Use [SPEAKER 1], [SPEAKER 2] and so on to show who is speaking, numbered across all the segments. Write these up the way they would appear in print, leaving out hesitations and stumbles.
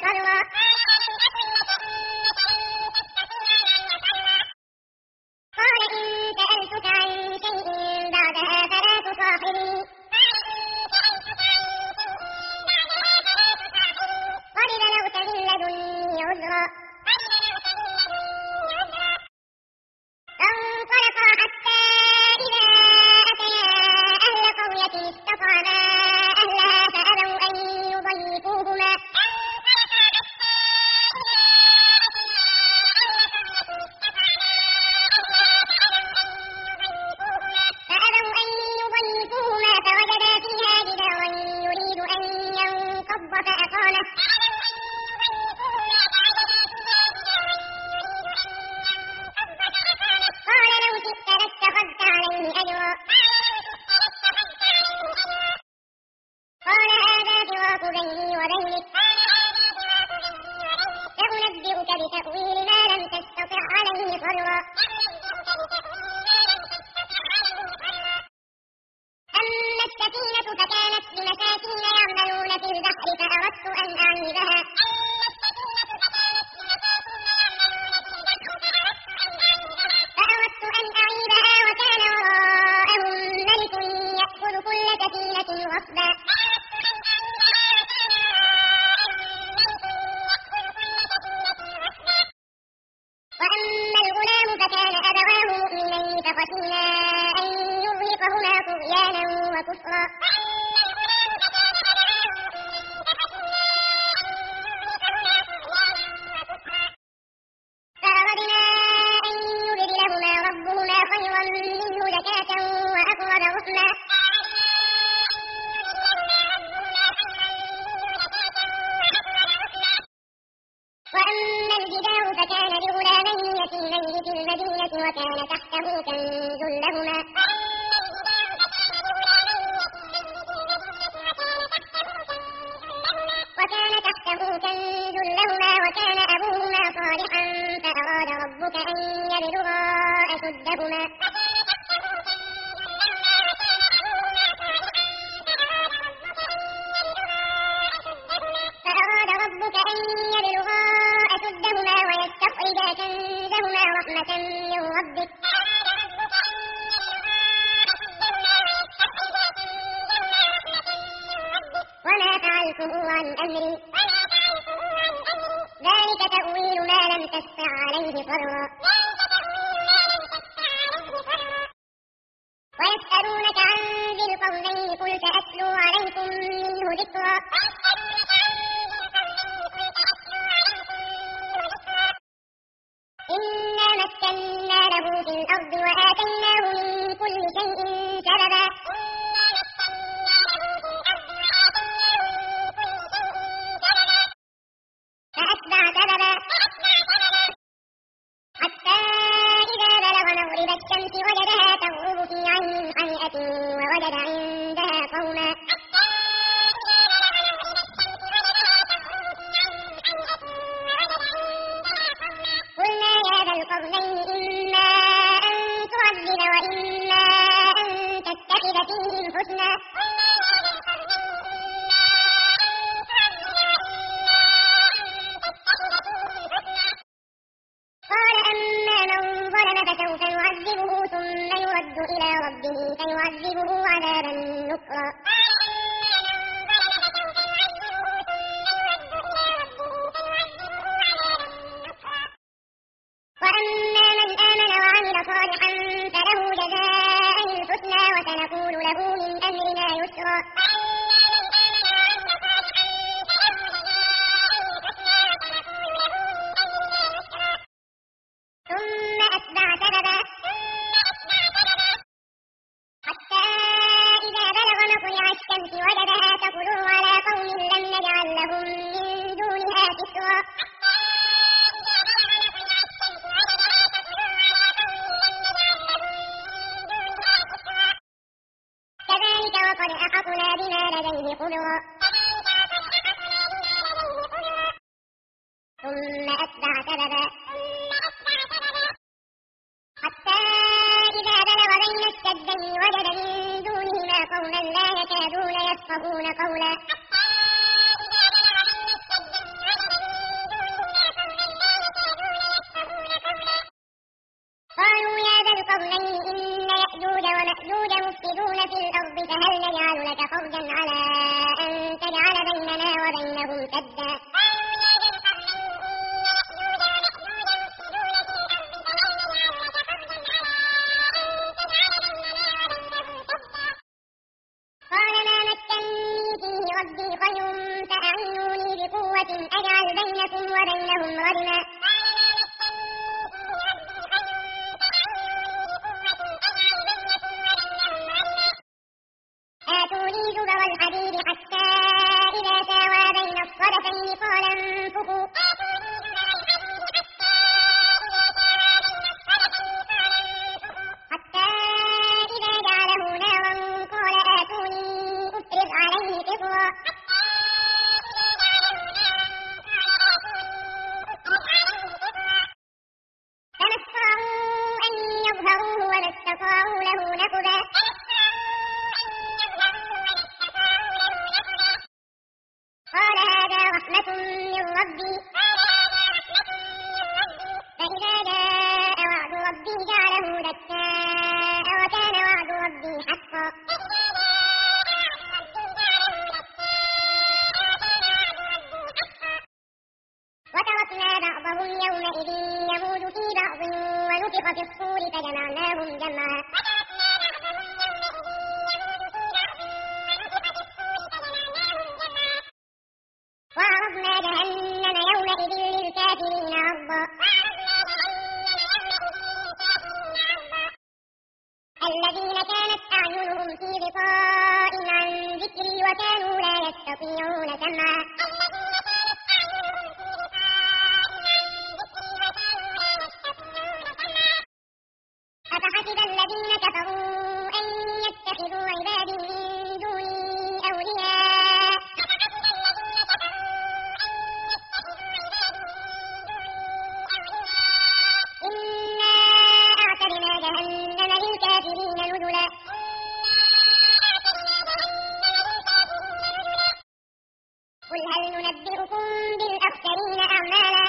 [SPEAKER 1] صرا قال إن سألتك عن شيء بعدها فلا تصاحبني قد بلغت من لدني عذرا فانطلقا حتى إذا أتيا أهل قرية استطعما أهلها فأبوا أن يضيفوهما فوجدا فيها جدارا يريد أن ينقض فأقامه قال لو شئت لاتخذت عليه أجرا قال هذا فراق بيني وبينك سأنبئك بتأويل ما لم تستطع عليه صبرا أما السفينة فكانت لمساكين يعملون في البحر فأردت أن أعيبها وكان وراءهم ملك يأخذ كل سفينة غصبا وأما الغلام فكان أبواه مؤمنين فخشينا أن يرهقهما طغيانا وكفرا فأردنا أن يبدلهما ربهما خيرا منه زكاة وأقرب رحما وأما الجدار فكان لغلامين يتيمين في المدينة وكان تحته كنز لهما وكان أبوهما صالحا فأراد ربك أن يبلغا أشدهما ويستخرجا كنزهما رحمة من ربك وما فعلته عن أمري ذلك تأويل ما لم تستطع عليه صبرا ويسألونك عن ذي القرنين قل سأتلو عليكم منه ذكرا إنا مكنا له في الأرض وآتيناه من كل شيء سببا فأتبع سببا حتى إذا بلغ مغرب الشمس وجدها تغرب في عين حمئة ووجد عندها قوما قلنا يا ذا القرنين إما أن تعذب وإما أن تتخذ فيهم حسنا قال أما من ظلم فسوف يعذبه ثم يرد إلى ربه فيعذبه عذابا نكرا وأما من آمن وعمل صالحا فله جزاء الحسنى وسنقول له من أمرنا يسرا ثم أتبع سببا حتى إذا بلغ مطلع الشمس وجدها تطلع على قوم لم نجعل لهم من دونها سترا كذلك وقد أحطنا بما لديه خبرا ثم أتبع سببا حتى إذا بلغ بين السدين وجد من دونهما قوما لا يكادون يفقهون قولا مرتدا قال ما مكني فيه ربي خير فأعينوني بقوة أجعل بينكم وبينهم ردما آتوني زبر الحديد حتى إذا ساوى بين الصدفين قال انفخوا حتى إذا جعله نارا قال آتوني أفرغ عليه قطرا فما استطاعوا أن يظهروه وما استطاعوا له نقبا قال هذا رحمة من ربي فإذا جاء وعد ربي جعله دكاء وكان وعد ربي حقا وتركنا بعضهم يومئذ يموج في بعض ونفخ في الصور فجمعناهم جمعا وعرضنا جهنم يومئذ للكافرين عرضا الذين كانت أعينهم في غطاء عن ذكري وكانوا لا يستطيعون سمعا أفحسب الذين كفروا أن يتخذوا عبادي من دوني أولياء إنا أعتدنا جهنم للكافرين نزلا قل هل ننبئكم بالأخسرين أعمالا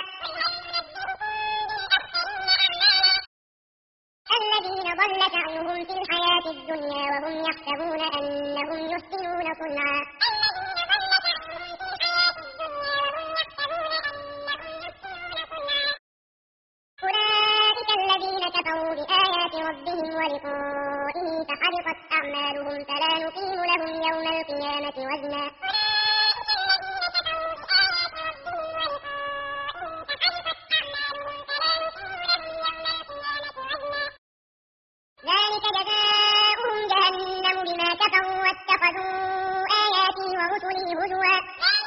[SPEAKER 1] الذين ضل سعيهم في الحياة الدنيا وهم يحسبون أنهم يحسنون صنعا أولئك الذين كفروا بآيات ربهم ولقائه فحبطت أعمالهم فلا نقيم لهم يوم القيامة وزنا ذلك جزاؤهم جهنم بما كفروا واتخذوا آياتي ورسلي هزوا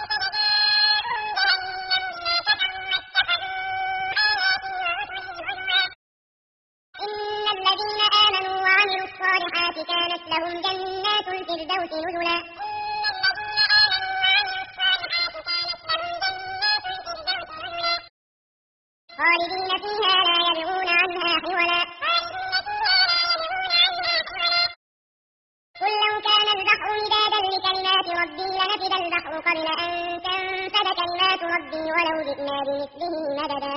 [SPEAKER 1] إن الذين آمنوا وعملوا الصالحات كانت لهم جنات الفردوس نزلا خالدين فيها لا يبغون عنها حولا قل لو كان البحر مدادا لكلمات ربي لنفد البحر قبل أن تنفد كلمات ربي ولو جئنا بمثله مددا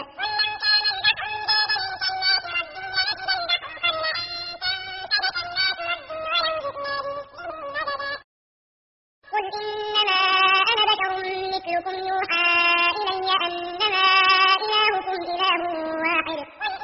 [SPEAKER 1] قل إنما أنا بشر مثلكم يوحى إلي أنما إلهكم إله واحد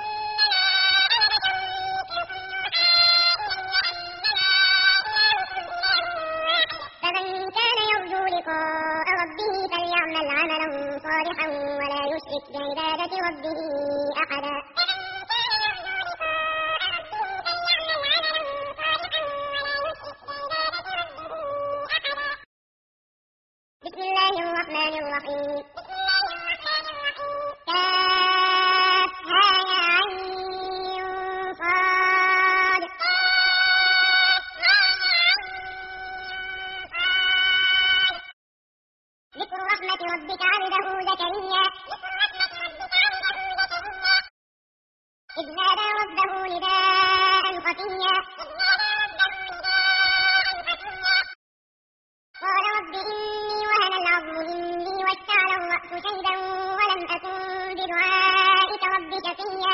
[SPEAKER 1] فمن كان يرجو لقاء ربه فليعمل عملا صالحا ولا يشرك بعبادة ربه أحدا بسم الله الرحمن الرحيم كافها يا عين صاد ذكر رحمة ربك عبده زكريا إذ نادى ربه نداء خفيا قال رب إني وهن العظم مني واشتعل الرأس شيبا ولم أكن بدعائك رب شقيا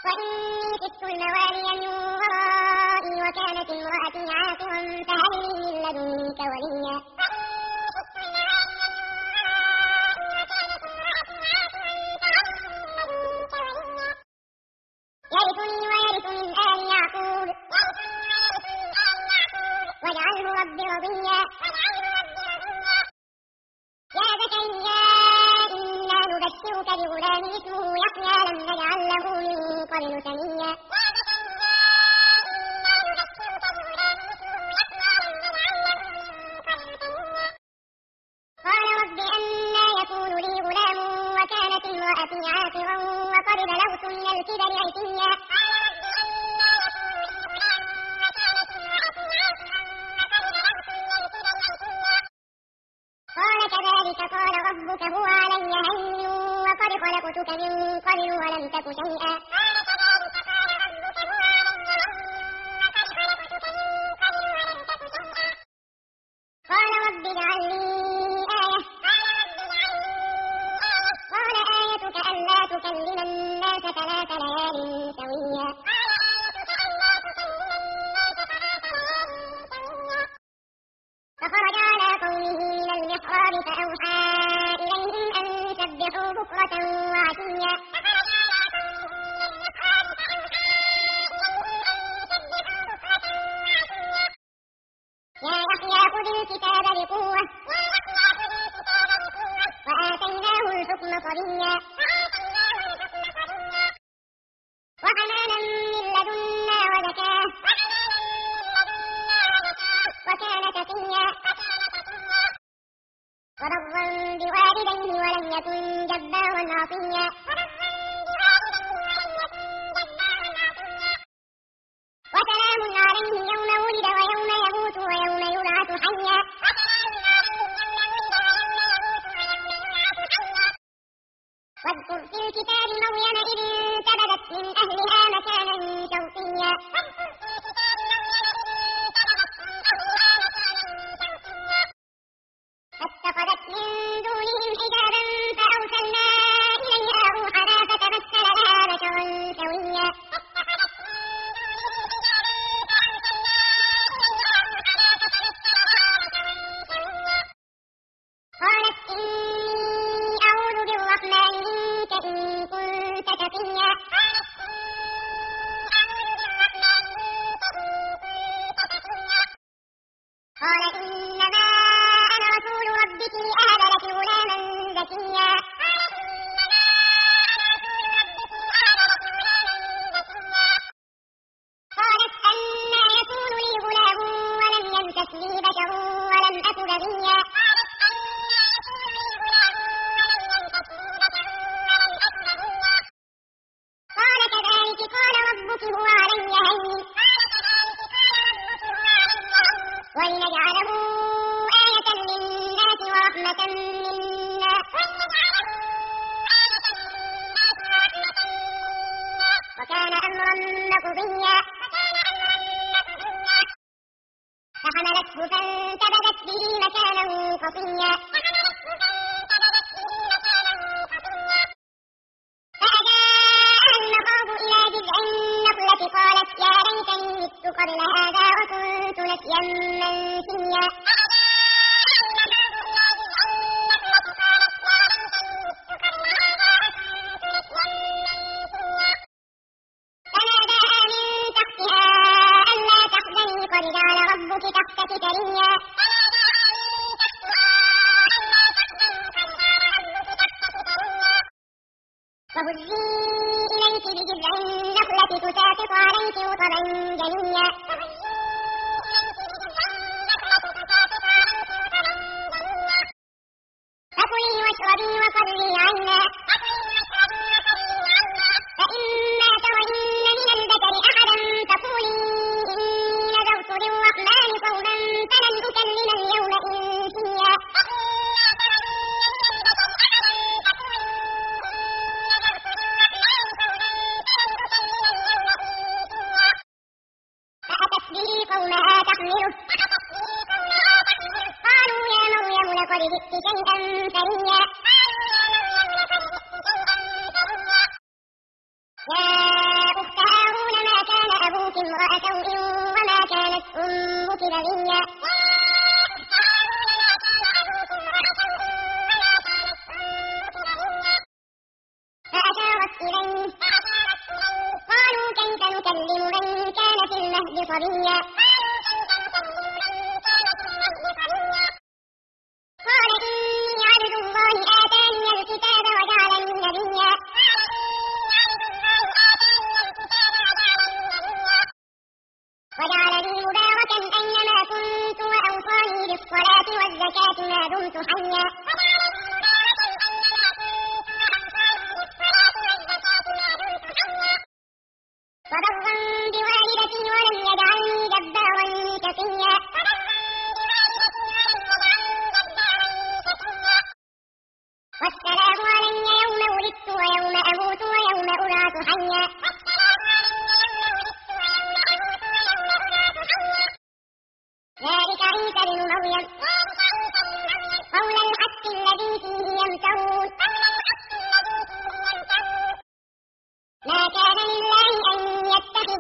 [SPEAKER 1] وإني خفت الموالي من ورائي وكانت امرأتي عاقرا فهل لي من لدنك وليا يرثني ويرث من آل يعقوب واجعله رب رضيا يا زكريا إنا نبشرك بغلام اسمه يحيى لم نجعل له من قبل سميا قال رب أنى يكون لي غلام وكانت امرأتي عاقرا وقد بلغت من الكبر عتيا قال كذلك قال ربك هو علي هين وقد خلقتك من قبل ولم تك شيئا قال رب اجعل لي آية قال آيتك ألا تكلم الناس 3 ليال سويا فخرج على قومه من المحراب فأوحى إليهم أن سبحوا بكرة وعشيا يا يحيى خذ الكتاب بقوة وآتيناه الحكم صبيا وحنانا من لدنا وزكاة وكان تقيا وبرا بوالديه ولم يكن جبارا عصيا وسلام عليه يوم ولد ويوم يموت ويوم يبعث حيا واذكر في الكتاب مريم إذ انتبذت من أهلها مكانا شرقيا فاتخذت من دونهم حجابا فأرسلنا إليها روحنا فتمثل لها بشرا سويا قالت إني أعوذ بالرحمن منك إن كنت تقيا قال إنما أنا رسول ربك لأهب لك غلاما زكيا قالت أنى يكون لي غلام ولم يمسسني بشر ولم أك بغيا قال كذلك قال ربك هو علي هين ولنجعله آية للناس ورحمة منا وكان أمرا مقضيا فحملته فانتبذت به مكانا قصيا فأجاءها المخاض إلى جذع النخلة قالت يا ليتني مت قبل هذا وكنت نسيا منسيا فناداها من تحتها ألا تحزني قد جعل ربك تحتك سريا وهزي إليك بجذع النخلة تساقط عليك رطبا جنيا فكلي واشربي وقري عينا فإما ترين من البشر أحدا فقولي إني نذرت للرحمن صوما فلن أكلم اليوم إنسيا فأتت به قومها تحمله قالوا يا مريم لقد جئت شيئا فريا يا امرأ سوء وما كانت أمك بغيا فأشارت إليه قالوا كيف نكلم من كان في المهد صبيا قال إني عبد الله آتاني الكتاب وجعلني نبيا وجعلني مباركا أينما كنت وأوصاني بالصلاة والزكاة ما دمت حيا وبرا بوالدتي ولم يجعلني جبارا شقيا والسلام علي يوم ولدت ويوم أموت ويوم أبعث حيا ذلك عيسى بن مريم قول الحق الذي فيه يمترون ما كان لله أن يتخذ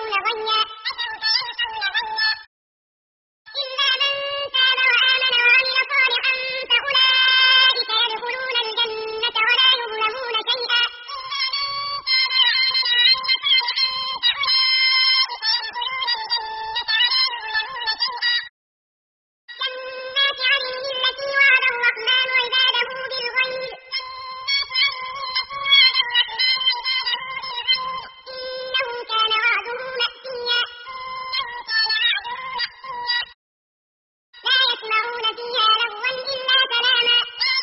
[SPEAKER 1] يخافون غيا إلا من تاب وآمن وعمل صالحا فأولئك يدخلون الجنة ولا يظلمون شيئا جنات عدن التي وعد الرحمن عباده بالغيب إنه كان وعده مأتيا لا يسمعون فيها لغوا إلا سلاما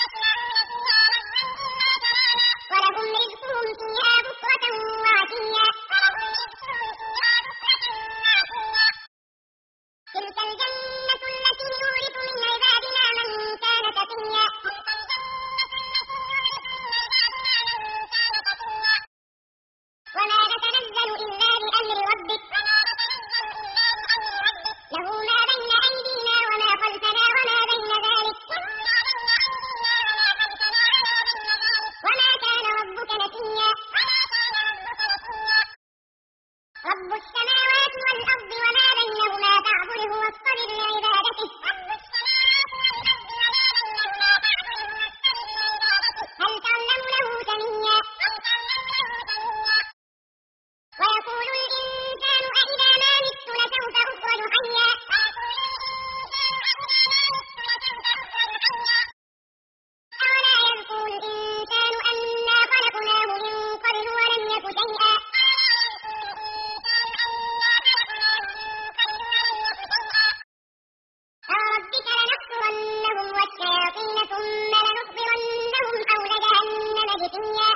[SPEAKER 1] ولهم رزقهم فيها بكرة وعشيا تلك الجنة التي نورث من عبادنا من كان تقيا وما نتنزل إلا بأمر ربك له ما بين أيدينا وما خلفنا وما بين ذلك وما كان ربك نسيا رب السماوات والأرض وما بينهما فاعبده واصطبر لعبادته هل تعلم له سميا ويقول الإنسان أإذا ما مت لسوف أخرج حيا أولا يذكر الإنسان أنا خلقناه من قبل ولم يك شيئا فربك لنحصرنهم والشياطين ثم لنحضرنهم حول جهنم جثيا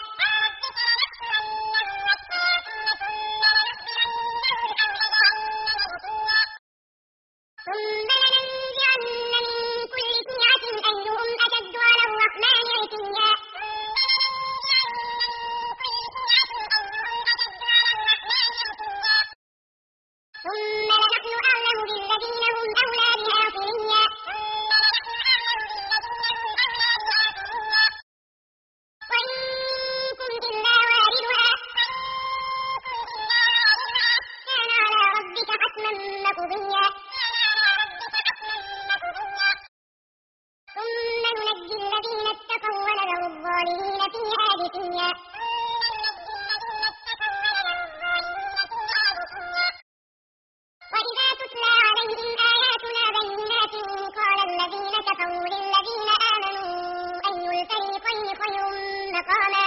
[SPEAKER 1] ثم لننزعن من كل شيعة أيهم أشد على الرحمن عتيا ثم لنحن أعلم بالذين هم أولى بها صليا وإن منكم إلا واردها كان على ربك حتما مقضيا ثم ننجي الذين اتقوا ونذر الظالمين فيها جثيا وإذا تتلى عليهم آياتنا بينات قال الذين كفروا للذين آمنوا أي الفريقين خير مقاما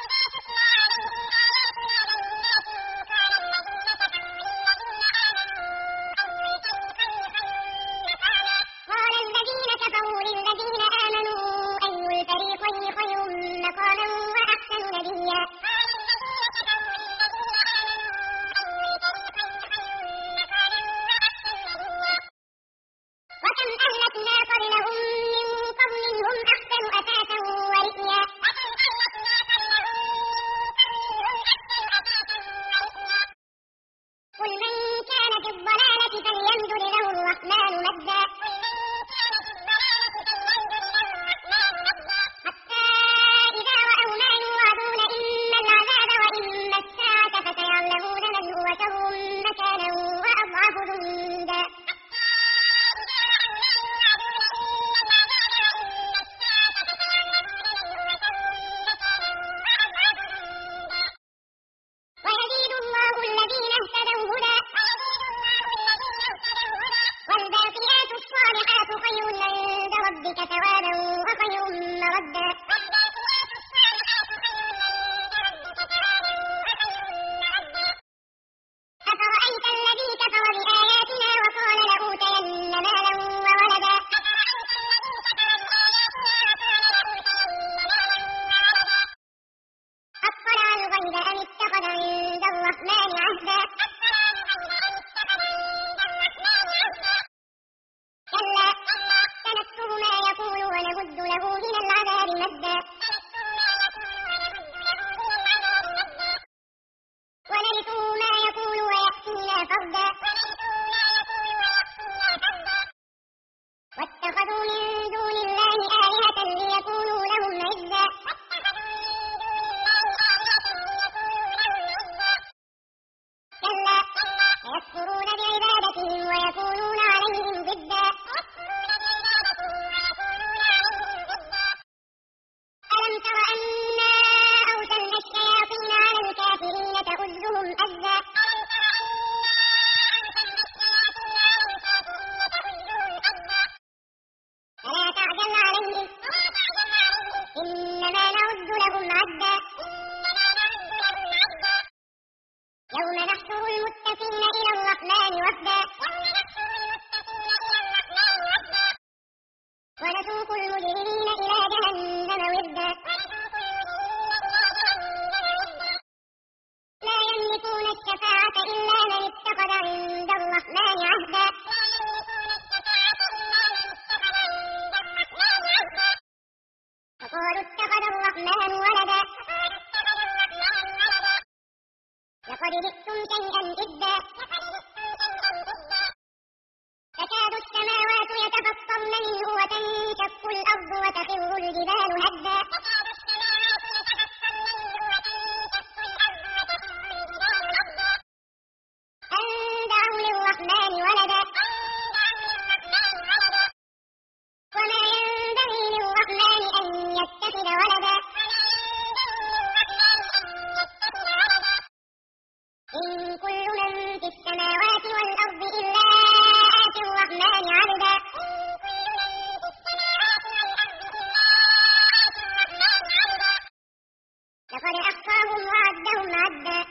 [SPEAKER 1] قال الذين كفروا للذين آمنوا أي الفريقين خير مقاما وأحسن نديا وكم أهلكنا قبلهم من قرن هم أحسن أثاثا ورئيا قل من كان في الضلالة فليمدد له الرحمن مدا حتى إذا رأوا ما يوعدون إما العذاب وإما الساعة فسيعلمون من هو شر مكانا وأضعف جندا ويزيد الله الذين اهتدوا هدى والباقيات الصالحات خير فيكفرون بعبادتهم ويكونون عليهم ضدا ألم تر أنا أرسلنا الشياطين على الكافرين تؤزهم أزا فلا تعجل عليهم إنما نعد لهم عدا يوم نحشر المتقين إلى الرحمن وفدا ونسوق المجرمين إلى جهنم وردا لا يملكون الشفاعة إلا من اتخذ عند الرحمن عهدا فقالوا اتخذ الرحمن ولدا لقد جئتم شيئا إدا تكاد السماوات يتفطرن منه وتنشق الأرض وتخر الجبال هدا أن دعوا للرحمن ولدا وما ينبغي للرحمن أن يتخذ ولدا إن كل من في السماوات والأرض إلا آتي الرحمن عبدا لقد أحصاهم وعدهم عدا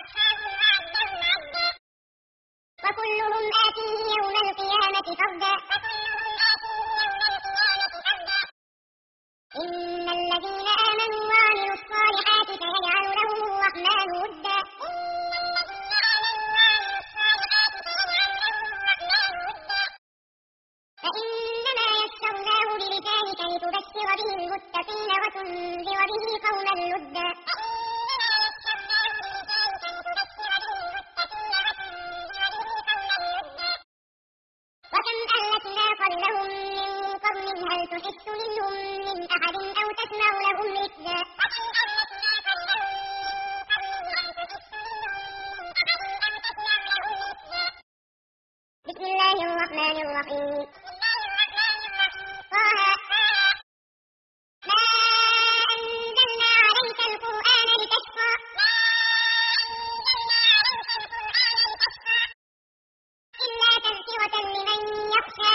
[SPEAKER 1] وكلهم آتيه يوم القيامة فردا إن الذين آمنوا وعملوا الصالحات سيجعل لهم الرحمن ودا فإنما يسرناه بلسانك لتبشر به المتقين وتنذر به قوما لدا وكم أهلكنا قبلهم من قرن هل تحس منهم من أحد أو تسمع لهم ركزا بسم الله الرحمن الرحيم طه ما أنزلنا عليك القرآن لتشقى إلا تذكرة لمن يخشى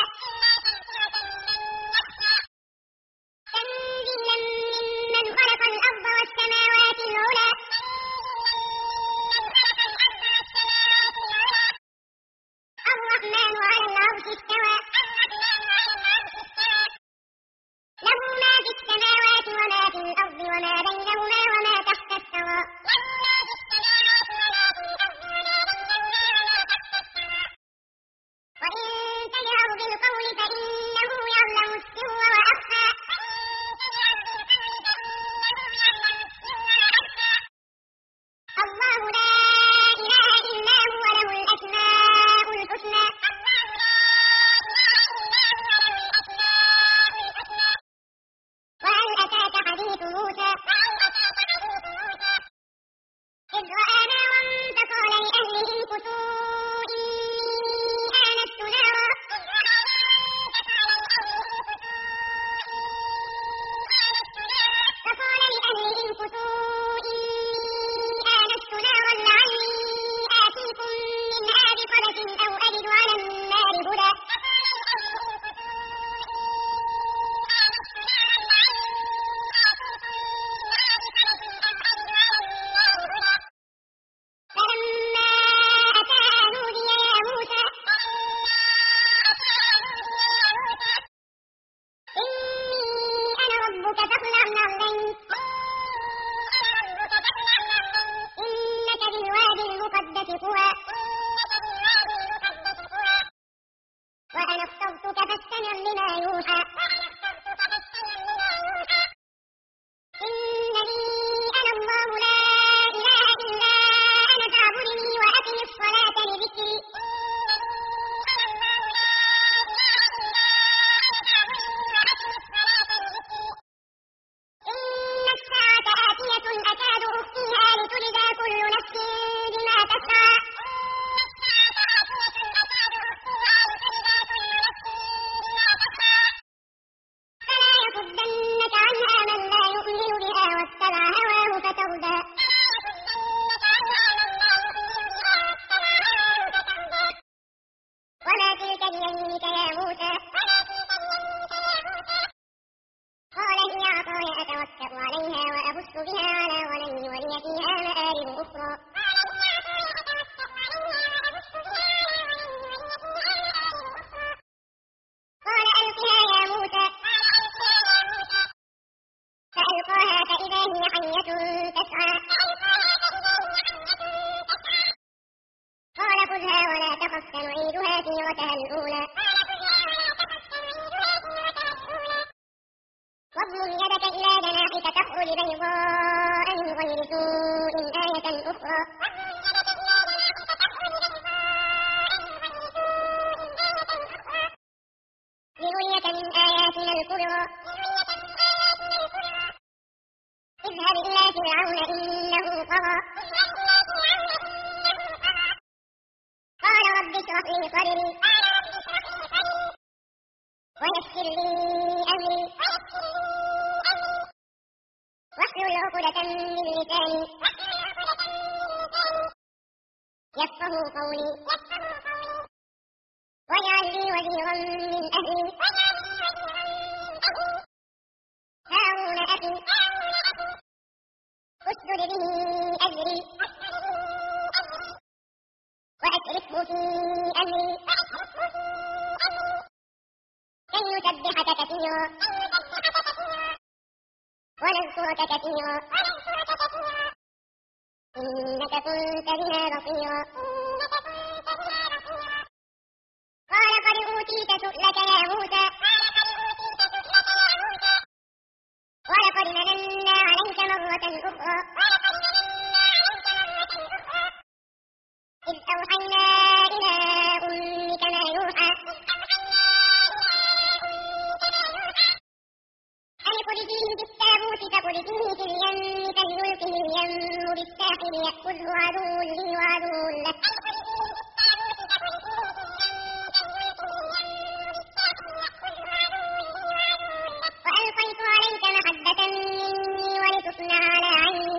[SPEAKER 1] تنزيلا ممن خلق الأرض والسماوات العلى الرحمن على العرش استوى خذها ولا تخف سنعيدها سيرتها الأولى واضمم يدك إلى جناحك تخرج بيضاء من غير سوء آية أخرى لنريك من آياتنا الكبرى اذهب إلى فرعون إنه طغى قال رب اشرح لي صدري ويسر لي أمري واحلل عقدة من لساني يفقهوا قولي واجعل لي وزيرا من أهلي هارون أخي اشدد به أجري وأشركه في أمري كي نسبحك كثيرا ونذكرك كثيرا إنك كنت بنا بصيرا قال قد أوتيت سؤلك يا موسى ولقد مننا عليك مرة أخرى إذ أوحينا إلى أمك ما يوحى أن اقذفيه في التابوت فاقذفيه في اليم فليلقه اليم بالساحل يأخذه عدو لي وعدو له وألقيت عليك محبة مني ولتصنع على عيني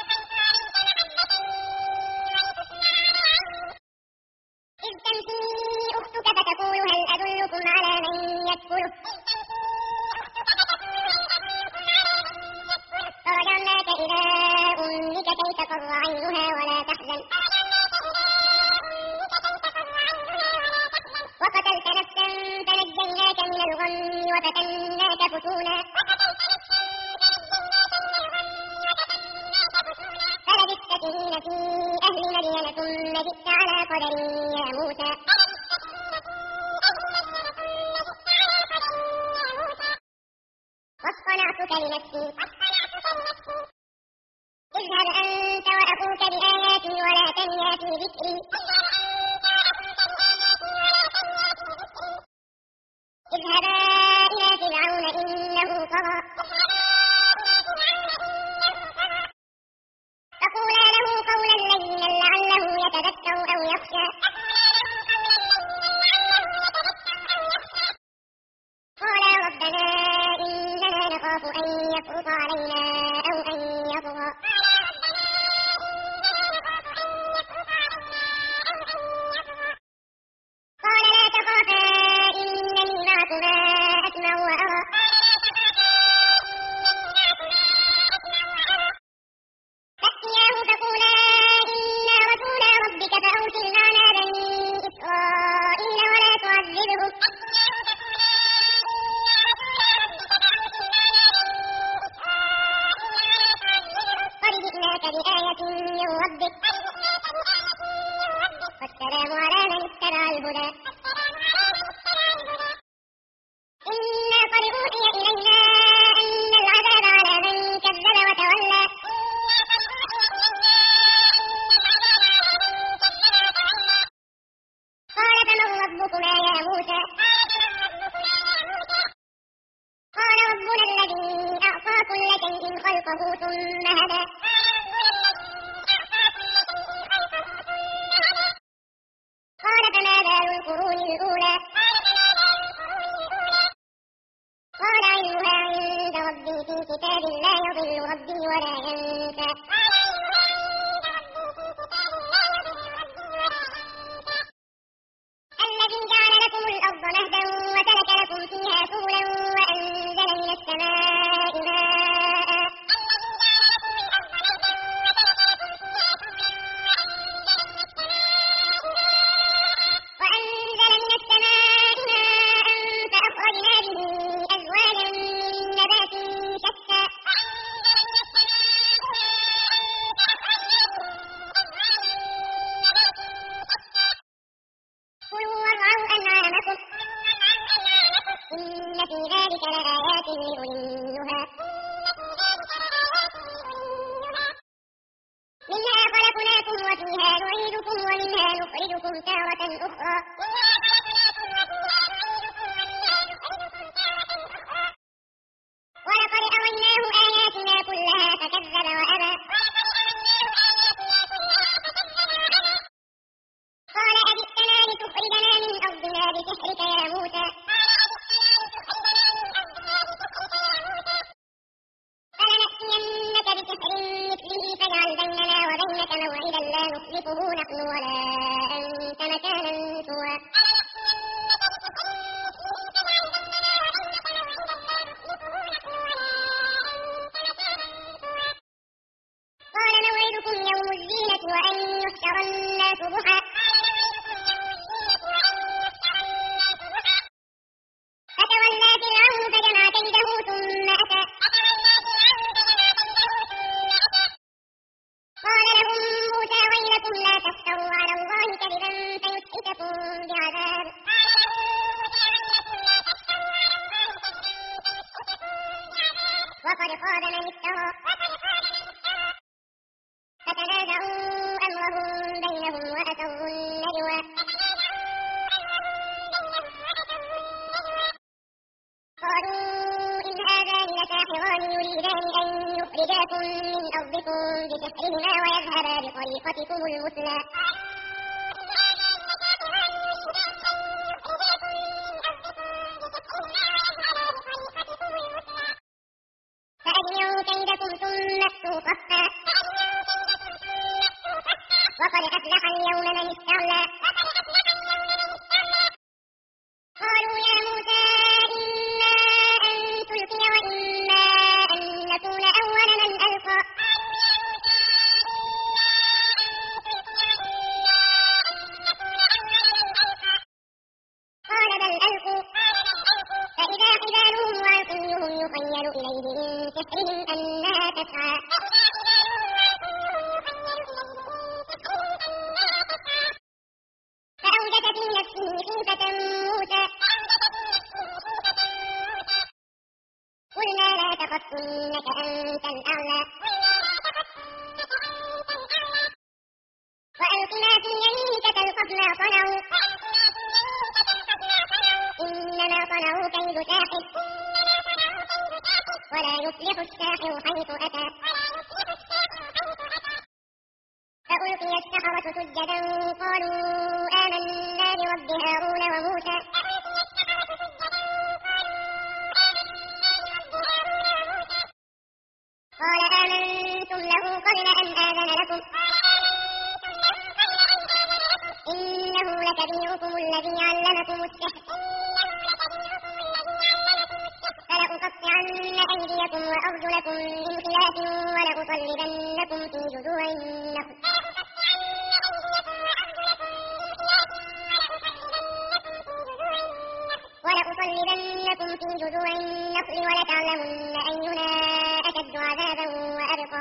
[SPEAKER 1] إذ تمشي أختك فتقول هل أدلكم على من يكفله فرجعناك إلى أمك كي تقر عينها ولا تحزن وقتلت نفسا فنجيناك من الغم وفتناك فتونا فلبثت سنين في أهل مدين ثم جئت على قدر يا موسى واصطنعتك لنفسي اذهب أنت وأخوك بآياتي ولا تنيا في ذكري اذهبا إلى فرعون إنه طغى فقولا له قولا لينا لعله يتذكر أو يخشى قالا ربنا إننا نخاف أن يفرط علينا أو أن يطغى قال لا تخافا إنني معكما أسمع وأرى فأتياه فقولا إنا رسولا ربك فأرسل معنا بني إسرائيل ولا تعذبهم قد جئناك بآية من ربك والسلام على من اتبع الهدى إنا قد أوحي إلينا أن العذاب على من كذب وتولى قال فمن ربكما يا موسى قال ربنا الذي أعطى كل شيء خلقه ثم هدى قال فما بال القرون الأولى قال علمها عند ربي في كتاب لا يضل ربي ولا ينسى الذي جعل لكم الأرض مهدا وسلك لكم فيها سبلا وأنزل من السماء ماء فأخرجنا به أزواجا من نبات شتى إن في ذلك لآيات لأولي النهى منها خلقناكم وفيها نعيدكم ومنها نخرجكم تارة أخرى ولقد أريناه آياتنا كلها فكذب وأبى قال أجئتنا لتخرجنا من أرضنا بسحرك يا موسى فلنأتينك بسحر مثله فاجعل بيننا وبينك موعدا لا نخلفه نحن ولا أنت مكانا سوى قال موعدكم يوم الزينة وأن يحشر الناس ضحى فتولى فرعون فجمع كيده ثم أتى قال لهم موسى ويلكم لا تفتروا على الله كذبا فيسحتكم بعذاب وقد خاب من افترى فتنازعوا أمرهم بينهم وأسروا النجوى قالوا إن هذان لساحران يريدان أن يخرجاكم من أرضكم بسحرهما ويذهبا بطريقتكم المثلى فأجمعوا كيدكم ثم ائتوا صفا وقد أفلح اليوم من استعلى قالوا يا موسى إما أن تلقي وإما أن نكون أول من ألقى قال بل ألقوا فإذا حبالهم وعصيهم يخيل إليه من سحرهم أنها تسعى فأوجس في نفسه خيفة موسى قلنا لا تخف إنك أنت الأعلى وألق ما في يمينك تلقف ما صنعوا إنما صنعوا كيد ساحر ولا يفلح الساحر حيث أتى فألقي السحرة سجدا قالوا آمنا برب هارون وموسى قال آمنتم له قبل أن آذن لكم إنه لكبيركم الذي علمكم السحر فلأقطعن أيديكم وأرجلكم من خلاف ولأصلبنكم في جذوع النخل ولتعلمن أينا أشد عذابا وأبقى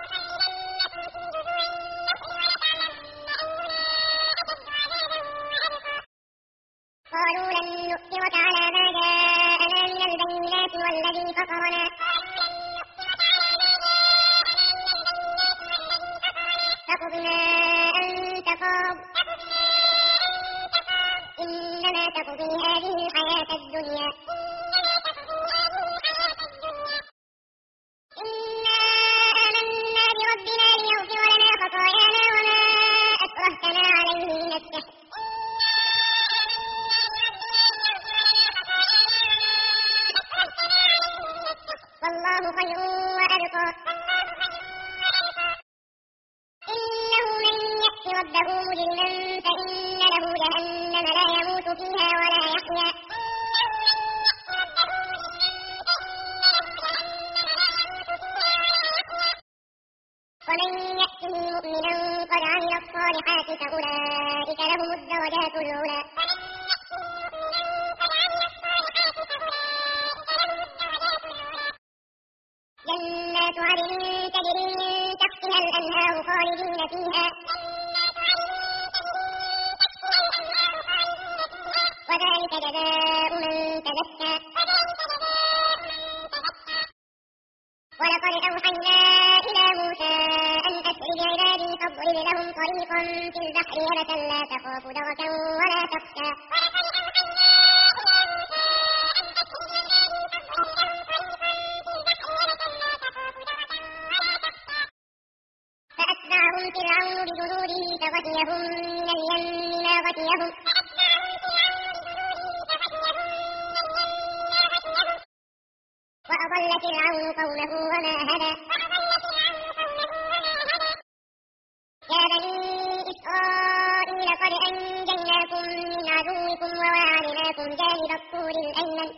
[SPEAKER 1] قالوا لن نؤثرك على ما جاءنا من البينات والذي فطرنا فاقض ما أنت قاض إنما تقضي هذه الحياة الدنيا إنا آمنا بربنا ليغفر لنا خطايانا وما أكرهتنا عليه من السحر والله خير وأبقى إنه من يأت ربه مجرما فإن له جهنم لا يموت فيها ولا يحيا ومن يأته مؤمنا قد عمل الصالحات فأولئك لهم الدرجات العلى جنات عدن تجري من تحتها الأنهار خالدين فيها وذلك جزاء من تزكى خافة لا تخاف دركا ولا تخشى فأتبعهم فرعون بجنوده فغشيهم من اليم ما غشيهم وأضل فرعون قومه وما هدى يا بني إسرائيل قد أنجيناكم من عدوكم وواعدناكم جانب الطور الأيمن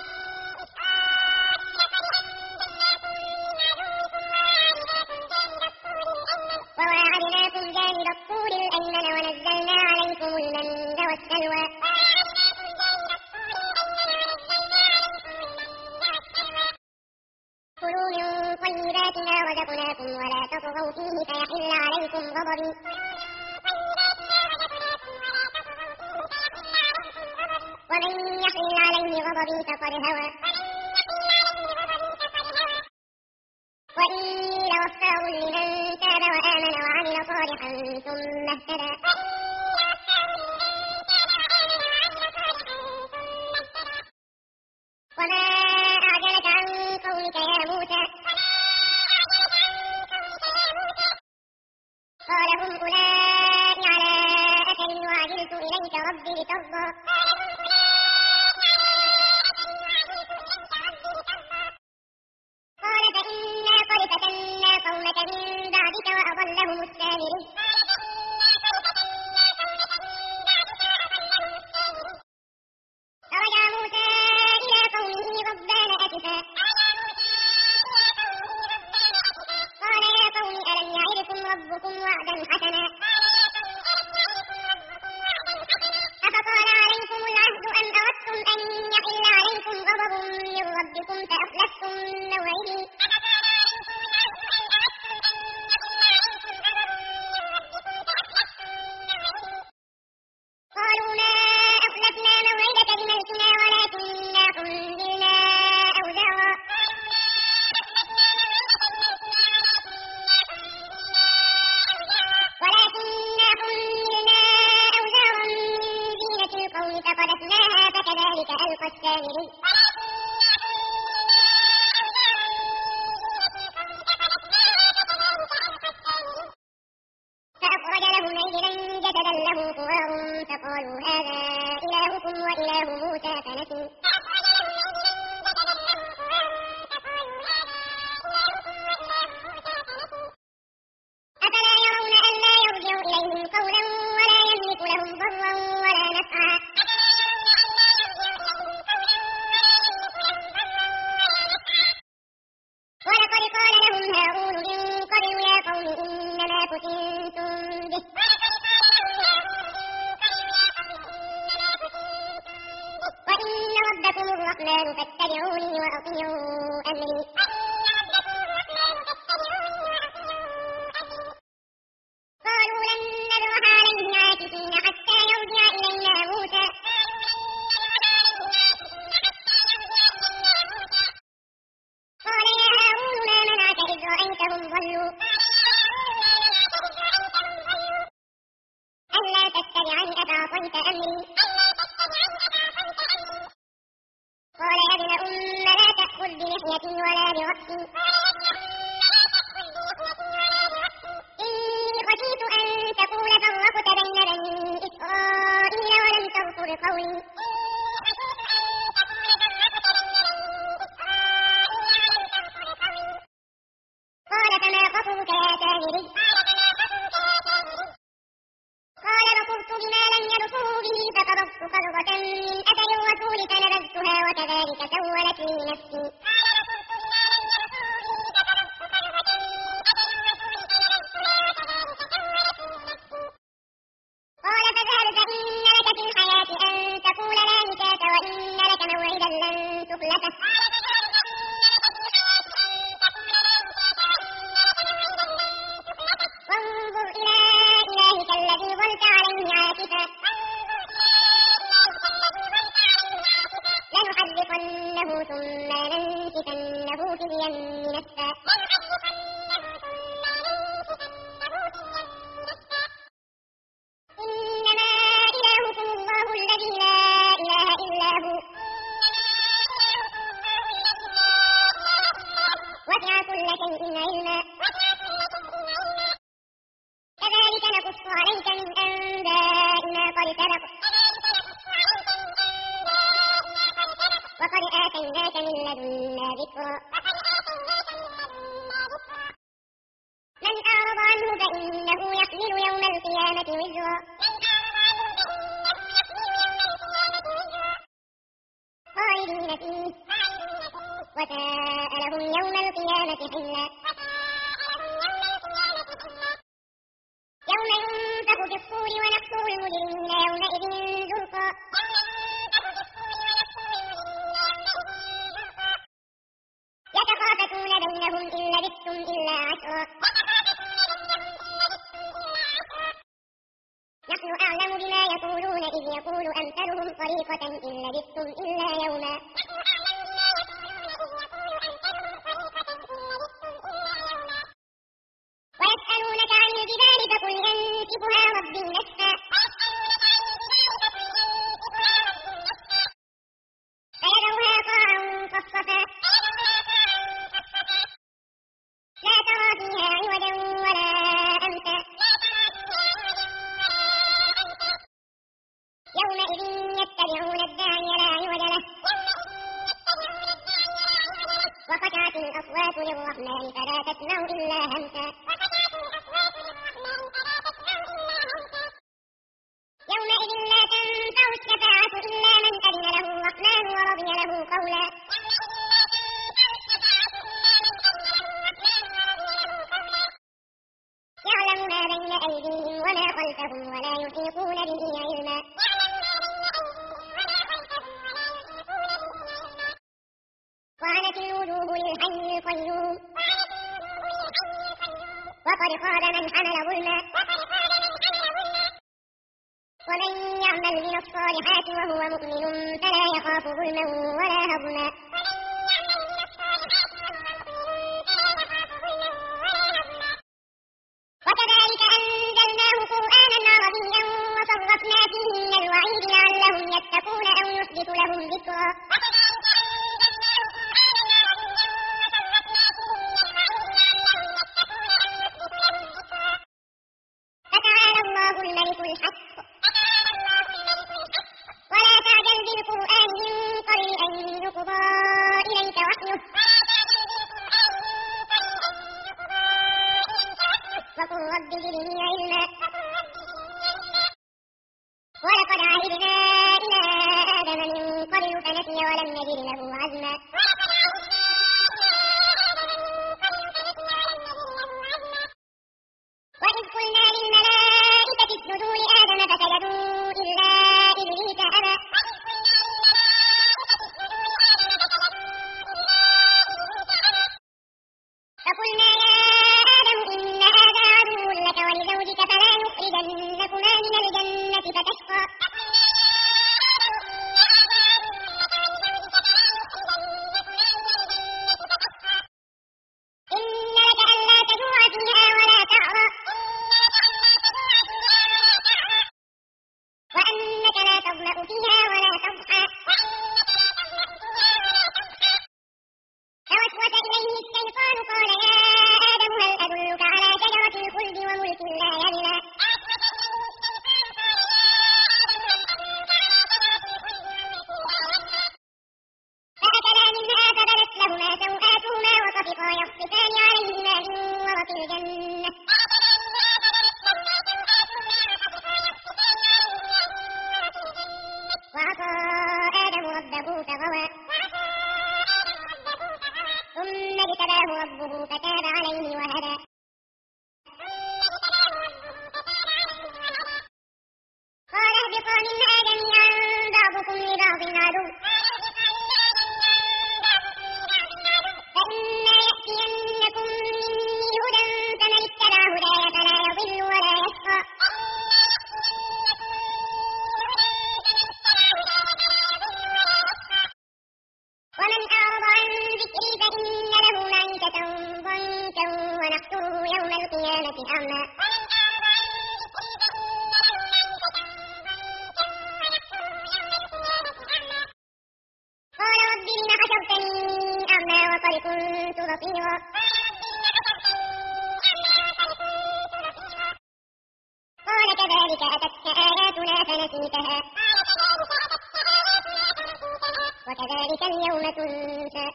[SPEAKER 1] ونزلنا عليكم المن والسلوى كلوا من طيبات ما رزقناكم ولا تطغوا فيه فيحل عليكم غضبي ومن يحل عليه غضبي فقد هوى وإني لغفار لمن تاب وآمن وعمل صالحا ثم اهتدى وما أعجلك عن قومك يا موسى قال هم أولئك على أثري وعجلت إليك ربي لترضى قال فإنا قد فتنا قومك من بعدك وأضلهم السامري فرجع موسى إلى قومه غضبان أسفا قال يا قوم ألم يعدكم ربكم وعدا حسنا أفطال عليكم العهد أم أردتم أن يحل عليكم غضب من ربكم فأخلفتم موعدي قالوا ما أخلفنا موعدك بملكنا ولكننا حملنا أوزارا من زينة القوم فقذفناها فكذلك ألقى السامري فأخرج لهم عجلا جسدا له خوار فقالوا هذا إلهكم وإله موسى فنسي أفلا يرون ألا يرجع إليهم قولا ولا يملك لهم ضرا ولا نفعا ولقد قال لهم هارون من قبل يا قوم إنما فتنتم به وإن ربكم الرحمن فاتبعوني وأطيعوا أمري قالوا لن نبرح عليه عاكفين حتى يرجع إلينا موسى قال يا هارون ما منعك إذ رأيتهم ضلوا ألا تتبعني أفعصيت أمري قال يا ابن أم لا تأخذ بلحيتي ولا برأسي إني خشيت أن تقول فرقت بين بني إسرائيل ولم تغفر قولي قال فما خطبك يا سامري قال بصرت بما لم يبصروا به فقبضت قبضة من أثر الرسول فنبذتها وكذلك سولت لي نفسي قال فاذهب فإن لك في الحياة أن تقول لا مساس وإن لك موعدا لن تخلفه وانظر إلى إلهك الذي ظلت عليه عاكفا لنحرقنه ثم لننسفنه في اليم نسفا سبق وقد آتيناك من لدنا ذكرا من أعرض عنه فإنه يحمل يوم القيامة وزرا خالدين فيه وساء لهم يوم القيامة حملا يوم ينفخ في الصور ونحشر المجرمين يومئذ زرقا يتخافتون بينهم إن لبثتم إلا عشرا نحن أعلم بما يقولون إذ يقول أمثلهم طريقة إن لبثتم إلا يوما ويسألونك عن الجبال فقل ينسفها ربي نسفا فيذرها قاعا صفصفا لا ترى فيها عوجا ولا أمتا يومئذ يتبعون الداعي لا عوج له وخشعت الأصوات للرحمن فلا تسمع إلا همسا يومئذ لا تنفع الشفاعة إلا من أذن له الرحمن ورضي له قولا يعلم ما بين أيديهم وما خلفهم ولا يحيطون به علما وعنت الوجوه للحي القيوم وقد خاب من حمل ظلما ومن يعمل من الصالحات وهو مؤمن فلا يخاف ظلما ولا هضما وكذلك أنزلناه قرآنا عربيا وصرفنا فيه من الوعيد لعلهم يتقون أو يحدث لهم ذكرا فتعالى الله الملك الحق ولا تعجل بالقرآن من قبل أن يقضى إليك وحيه وقل رب زدني علما ولقد عهدنا إلى آدم من قبل فنسي ولم نجد له عزما وإذ قلنا للملائكة اسجدوا لآدم فسجدوا إلا إبليس أبى فقلنا يا آدم إن هذا عدو لك ولزوجك فلا يخرجنكما من الجنة فتشقى إن لك ألا تجوع فيها ولا تعرى وأنك لا تظمأ فيها ولا تضحى فوسوس إليه الشيطان قال يا آدم هل أدلك على شجرة الخلد وملك لا يبلى فأكلا منها فبدت لهما سوآتهما وطفقا يخصفان عليهما من ورق الجنة وعصى آدم ربه فغوى ثم اجتباه ربه فتاب عليه وهدى قال اهبطا منها جميعا بعضكم لبعض عدو فإما يأتينكم مني هدى فمن اتبع هداي فلا يضل ولا يشقى ومن أعرض عن ذكري فإن له معيشة ضنكا ونحشره يوم القيامة أعمى قال رب لم حشرتني أعمى وقد كنت بصيرا قال كذلك أتتك آياتنا نسيتها وكذلك اليوم تنسى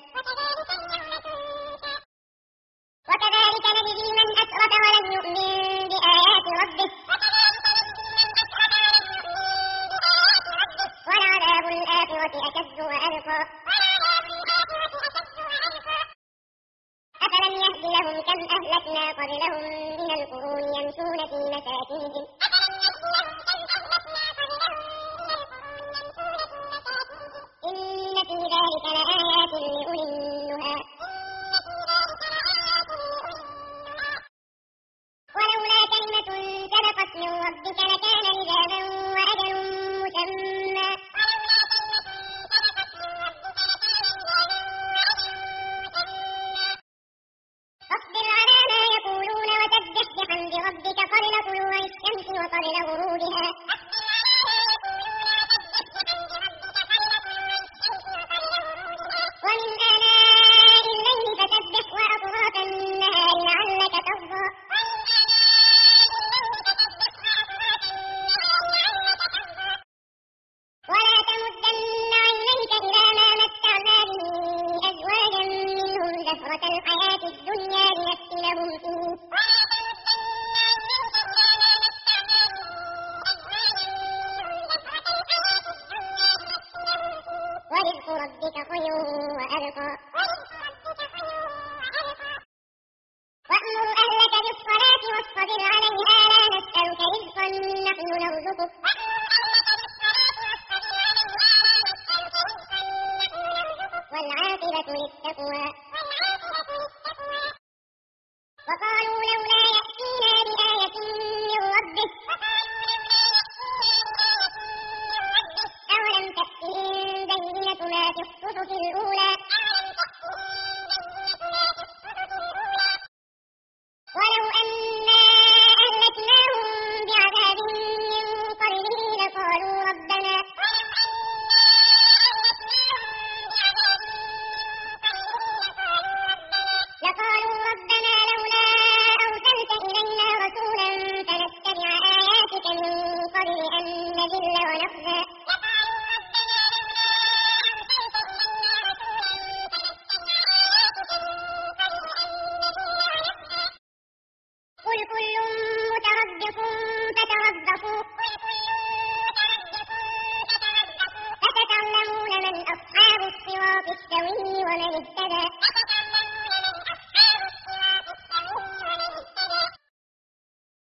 [SPEAKER 1] وكذلك نجزي من أسرف ولم يؤمن بآيات ربه ولعذاب الآخرة أشد وأبقى أفلم يهد لهم كم أهلكنا قبلهم من القرون يمشون في مساكنهم إن في ذلك لآيات لأولي النهى ولولا كلمة سبقت من ربك لكان لزاما وأجل مسمى فاصبر على ما يقولون وسبح بحمد ربك قبل طلوع الشمس وقبل غروبها ومن آناء الليل فسبح وأطراف النهار لعلك ترضى ولا تمدن عينيك إلى ما متعنا به أزواجا منهم زهرة الحياة الدنيا لنفتنهم فيه ورزق ربك خير وأبقى وأمر أهلك بالصلاة واصطبر عليها لا نسألك رزقا نحن نرزقك والعاقبة للتقوى وقالوا لولا يأتينا بآية من ربه أولم تأتهم بينة ما في الصحف الأولى ولو أنا أهلكناهم بعذاب من قبله لقالوا ربنا لولا أرسلت إلينا رسولا فنتبع آياتك من قبل أن نذل ونخزى قل كل متربص فتربصوا فستعلمون من أصحاب الصراط السوي ومن اهتدى